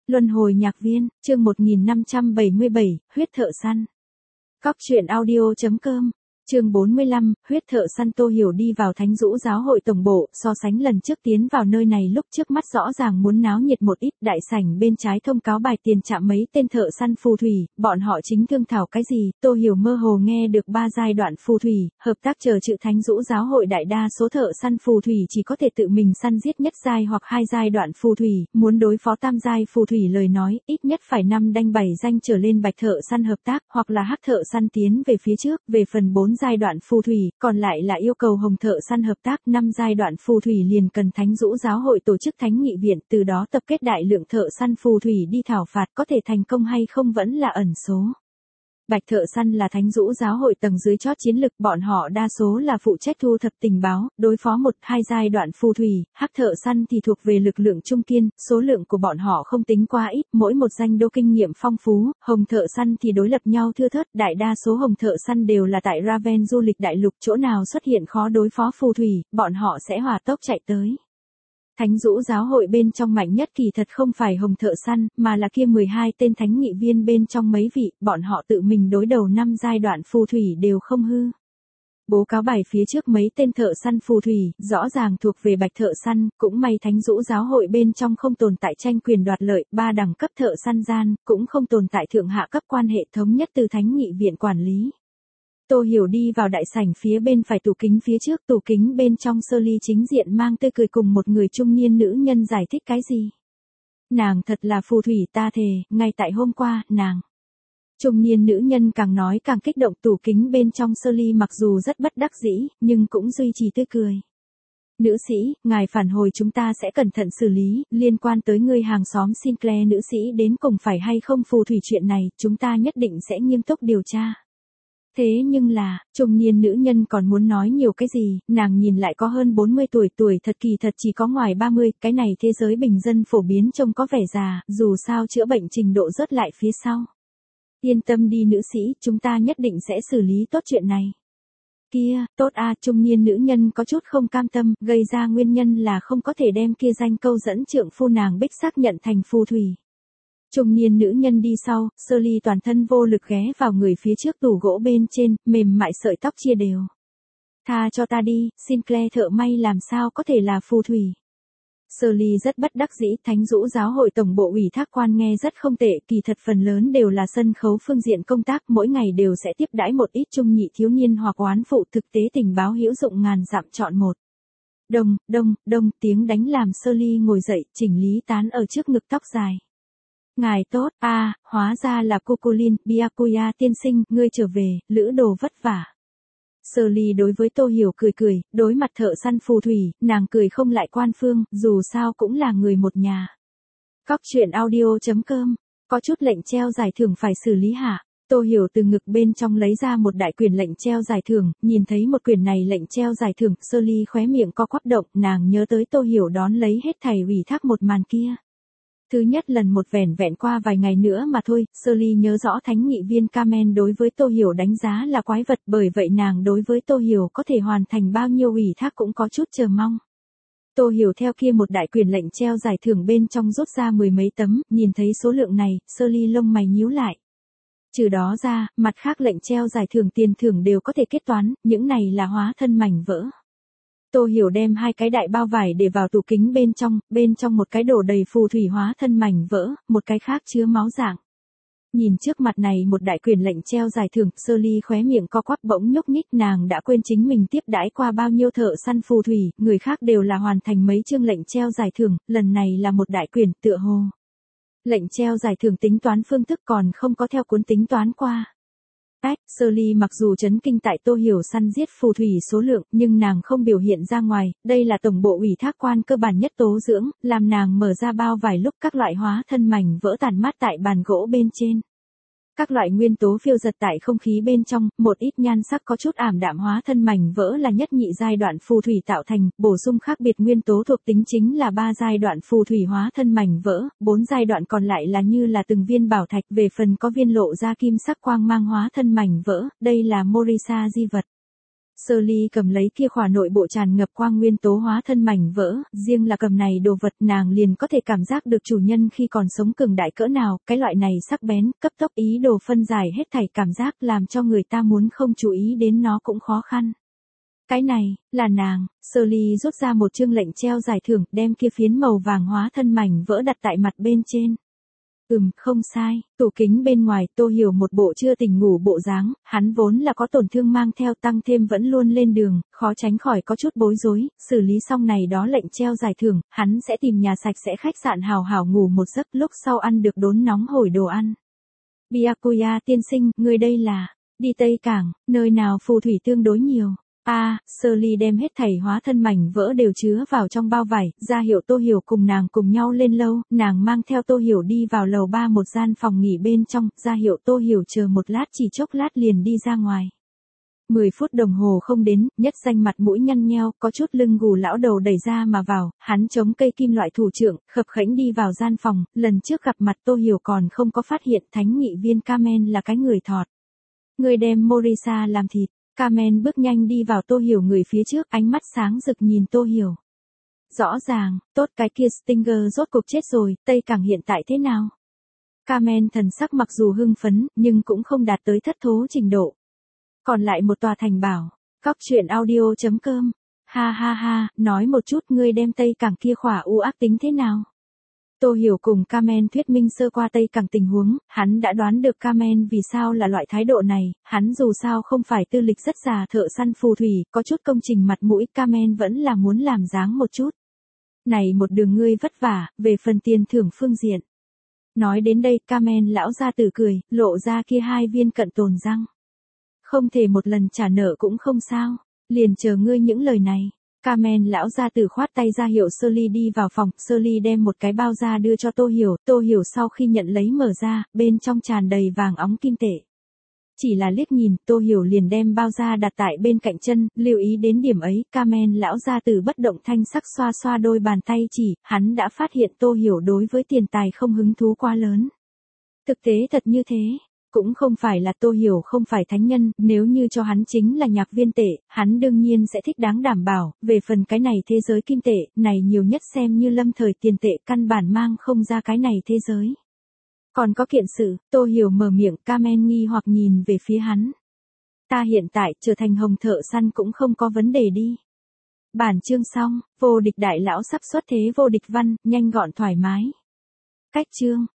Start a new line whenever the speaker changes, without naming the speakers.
Luân hồi nhạc viên, chương 1577, huyết thợ săn. Cóc truyện audio.com, chương 45, huyết thợ săn. Tô Hiểu đi vào Thánh Dũ giáo hội tổng bộ, so sánh lần trước tiến vào nơi này lúc trước mắt rõ ràng muốn náo nhiệt một ít. Đại sảnh bên trái thông cáo bài tiền trạm mấy tên thợ săn phù thủy, bọn họ chính thương thảo cái gì. Tô Hiểu mơ hồ nghe được 3 giai đoạn phù thủy, hợp tác chờ chữ Thánh Dũ giáo hội. Đại đa số thợ săn phù thủy chỉ có thể tự mình săn giết nhất giai hoặc 2 giai đoạn phù thủy, muốn đối phó tam giai phù thủy lời nói, ít nhất phải 5 đanh 7 danh trở lên bạch thợ săn hợp tác, hoặc là hắc thợ săn tiến về phía trước. Về phần 4 giai đoạn phù thủy, còn lại là yêu cầu hồng thợ săn hợp tác. 5 giai đoạn phù thủy liền cần Thánh Dũ giáo hội tổ chức thánh nghị viện, từ đó tập kết đại lượng thợ săn phù thủy đi thảo phạt, có thể thành công hay không vẫn là ẩn số. Bạch thợ săn là Thánh Dũ giáo hội tầng dưới chót chiến lực, bọn họ đa số là phụ trách thu thập tình báo, đối phó 1-2 giai đoạn phù thủy. Hắc thợ săn thì thuộc về lực lượng trung kiên, số lượng của bọn họ không tính quá ít, mỗi một danh đô kinh nghiệm phong phú. Hồng thợ săn thì đối lập nhau thưa thớt, đại đa số hồng thợ săn đều là tại Raven du lịch đại lục, chỗ nào xuất hiện khó đối phó phù thủy, bọn họ sẽ hỏa tốc chạy tới. Thánh Dũ giáo hội bên trong mạnh nhất kỳ thật không phải hồng thợ săn, mà là kia 12 tên thánh nghị viên bên trong mấy vị, bọn họ tự mình đối đầu 5 giai đoạn phù thủy đều không hư. Bố cáo bài phía trước mấy tên thợ săn phù thủy, rõ ràng thuộc về bạch thợ săn, cũng may Thánh Dũ giáo hội bên trong không tồn tại tranh quyền đoạt lợi, 3 đẳng cấp thợ săn gian, cũng không tồn tại thượng hạ cấp quan hệ thống nhất từ thánh nghị viện quản lý. Tô Hiểu đi vào đại sảnh phía bên phải tủ kính phía trước, tủ kính bên trong Sơ Ly chính diện mang tươi cười cùng một người trung niên nữ nhân giải thích cái gì. Nàng thật là phù thủy, ta thề, ngay tại hôm qua, nàng. Trung niên nữ nhân càng nói càng kích động. Tủ kính bên trong Sơ Ly mặc dù rất bất đắc dĩ, nhưng cũng duy trì tươi cười. Nữ sĩ, ngài phản hồi chúng ta sẽ cẩn thận xử lý, liên quan tới người hàng xóm Sinclair nữ sĩ đến cùng phải hay không phù thủy chuyện này, chúng ta nhất định sẽ nghiêm túc điều tra. Thế nhưng là, trung niên nữ nhân còn muốn nói nhiều cái gì, nàng nhìn lại có hơn 40 tuổi thật kỳ thật chỉ có ngoài 30, cái này thế giới bình dân phổ biến trông có vẻ già, dù sao chữa bệnh trình độ rớt lại phía sau. Yên tâm đi nữ sĩ, chúng ta nhất định sẽ xử lý tốt chuyện này. Kia, tốt a. Trung niên nữ nhân có chút không cam tâm, gây ra nguyên nhân là không có thể đem kia danh câu dẫn trượng phu nàng Bích xác nhận thành phù thủy. Trung niên nữ nhân đi sau, Sơ Ly toàn thân vô lực ghé vào người phía trước tủ gỗ bên trên, mềm mại sợi tóc chia đều. Tha cho ta đi, Sinclair thợ may làm sao có thể là phù thủy. Sơ Ly rất bất đắc dĩ, Thánh Dũ giáo hội tổng bộ ủy thác quan nghe rất không tệ, kỳ thật phần lớn đều là sân khấu phương diện công tác, mỗi ngày đều sẽ tiếp đãi một ít trung nhị thiếu niên hoặc oán phụ, thực tế tình báo hữu dụng ngàn dặm chọn một. Đông, tiếng đánh làm Sơ Ly ngồi dậy, chỉnh lý tán ở trước ngực tóc dài. Ngài tốt, hóa ra là Cuculin, Byakuya tiên sinh, ngươi trở về, lữ đồ vất vả. Sơ Ly đối với Tô Hiểu cười, đối mặt thợ săn phù thủy, nàng cười không lại quan phương, dù sao cũng là người một nhà. Cóc truyện audio.com, có chút lệnh treo giải thưởng phải xử lý hả? Tô Hiểu từ ngực bên trong lấy ra một đại quyển lệnh treo giải thưởng, nhìn thấy một quyển này lệnh treo giải thưởng, Sơ Ly khóe miệng co quắp động, nàng nhớ tới Tô Hiểu đón lấy hết thảy ủy thác một màn kia. Thứ nhất lần một vẻn vẹn qua vài ngày nữa mà thôi, Sơ Ly nhớ rõ thánh nghị viên Carmen đối với Tô Hiểu đánh giá là quái vật, bởi vậy nàng đối với Tô Hiểu có thể hoàn thành bao nhiêu ủy thác cũng có chút chờ mong. Tô Hiểu theo kia một đại quyền lệnh treo giải thưởng bên trong rút ra 10 mấy tấm, nhìn thấy số lượng này, Sơ Ly lông mày nhíu lại. Trừ đó ra, mặt khác lệnh treo giải thưởng tiền thưởng đều có thể kết toán, những này là hóa thân mảnh vỡ. Tô Hiểu đem 2 cái đại bao vải để vào tủ kính bên trong một cái đổ đầy phù thủy hóa thân mảnh vỡ, một cái khác chứa máu dạng. Nhìn trước mặt này một đại quyền lệnh treo giải thưởng, Sơ Ly khóe miệng co quắp bỗng nhúc nhích, nàng đã quên chính mình tiếp đãi qua bao nhiêu thợ săn phù thủy, người khác đều là hoàn thành mấy chương lệnh treo giải thưởng, lần này là một đại quyền, tựa hồ. Lệnh treo giải thưởng tính toán phương thức còn không có theo cuốn tính toán qua. Sơ Ly mặc dù chấn kinh tại Tô Hiểu săn giết phù thủy số lượng, nhưng nàng không biểu hiện ra ngoài, đây là tổng bộ ủy thác quan cơ bản nhất tố dưỡng, làm nàng mở ra bao vài lúc các loại hóa thân mảnh vỡ tàn mát tại bàn gỗ bên trên. Các loại nguyên tố phiêu dật tại không khí bên trong, một ít nhan sắc có chút ảm đạm hóa thân mảnh vỡ là nhất nhị giai đoạn phù thủy tạo thành, bổ sung khác biệt nguyên tố thuộc tính chính là 3 giai đoạn phù thủy hóa thân mảnh vỡ, 4 giai đoạn còn lại là như là từng viên bảo thạch, về phần có viên lộ ra kim sắc quang mang hóa thân mảnh vỡ, đây là Morisa di vật. Shirley cầm lấy kia khỏa nội bộ tràn ngập quang nguyên tố hóa thân mảnh vỡ, riêng là cầm này đồ vật nàng liền có thể cảm giác được chủ nhân khi còn sống cường đại cỡ nào, cái loại này sắc bén, cấp tốc ý đồ phân giải hết thảy cảm giác làm cho người ta muốn không chú ý đến nó cũng khó khăn. Cái này, là nàng, Shirley rút ra một chương lệnh treo giải thưởng, đem kia phiến màu vàng hóa thân mảnh vỡ đặt tại mặt bên trên. Không sai, tủ kính bên ngoài Tô Hiểu một bộ chưa tỉnh ngủ bộ dáng, hắn vốn là có tổn thương mang theo tăng thêm vẫn luôn lên đường, khó tránh khỏi có chút bối rối, xử lý xong này đó lệnh treo giải thưởng, hắn sẽ tìm nhà sạch sẽ khách sạn hào hảo ngủ một giấc lúc sau ăn được đốn nóng hổi đồ ăn. Byakuya tiên sinh, người đây là, đi Tây Cảng, nơi nào phù thủy tương đối nhiều. Shirley đem hết thảy hóa thân mảnh vỡ đều chứa vào trong bao vải, ra hiệu Tô Hiểu cùng nàng cùng nhau lên lâu, nàng mang theo Tô Hiểu đi vào lầu 3 một gian phòng nghỉ bên trong, ra hiệu Tô Hiểu chờ một lát chỉ chốc lát liền đi ra ngoài. 10 phút đồng hồ không đến, Nhất Danh mặt mũi nhăn nheo, có chút lưng gù lão đầu đẩy ra mà vào, hắn chống cây kim loại thủ trưởng, khập khẽnh đi vào gian phòng, lần trước gặp mặt Tô Hiểu còn không có phát hiện thánh nghị viên Carmen là cái người thọt. Người đem Morisa làm thịt. Carmen bước nhanh đi vào Tô Hiểu người phía trước, ánh mắt sáng rực nhìn Tô Hiểu. Rõ ràng, tốt cái kia Stinger rốt cục chết rồi, Tây Cảng hiện tại thế nào? Carmen thần sắc mặc dù hưng phấn, nhưng cũng không đạt tới thất thố trình độ. Còn lại một tòa thành bảo, góc truyện audio.com. Ha ha ha, nói một chút ngươi đem Tây Cảng kia khỏa u ác tính thế nào? Tô Hiểu cùng Carmen thuyết minh sơ qua Tây Cảng tình huống, hắn đã đoán được Carmen vì sao là loại thái độ này, hắn dù sao không phải tư lịch rất già thợ săn phù thủy, có chút công trình mặt mũi, Carmen vẫn là muốn làm dáng một chút. Này một đường ngươi vất vả, về phần tiền thưởng phương diện. Nói đến đây, Carmen lão gia tử cười, lộ ra kia 2 viên cận tồn răng. Không thể một lần trả nợ cũng không sao, liền chờ ngươi những lời này. Carmen lão gia tử khoát tay ra hiệu Shirley đi vào phòng, Shirley đem một cái bao ra đưa cho Tô Hiểu sau khi nhận lấy mở ra, bên trong tràn đầy vàng óng kim tệ. Chỉ là liếc nhìn, Tô Hiểu liền đem bao ra đặt tại bên cạnh chân, lưu ý đến điểm ấy, Carmen lão gia tử bất động thanh sắc xoa xoa đôi bàn tay chỉ, hắn đã phát hiện Tô Hiểu đối với tiền tài không hứng thú quá lớn. Thực tế thật như thế. Cũng không phải là Tô Hiểu không phải thánh nhân, nếu như cho hắn chính là nhạc viên tệ, hắn đương nhiên sẽ thích đáng đảm bảo, về phần cái này thế giới kim tệ, này nhiều nhất xem như lâm thời tiền tệ căn bản mang không ra cái này thế giới. Còn có kiện sự, Tô Hiểu mở miệng, Carmen nghi hoặc nhìn về phía hắn. Ta hiện tại trở thành hồng thợ săn cũng không có vấn đề đi. Bản chương xong, vô địch đại lão sắp xuất thế vô địch văn, nhanh gọn thoải mái. Cách chương.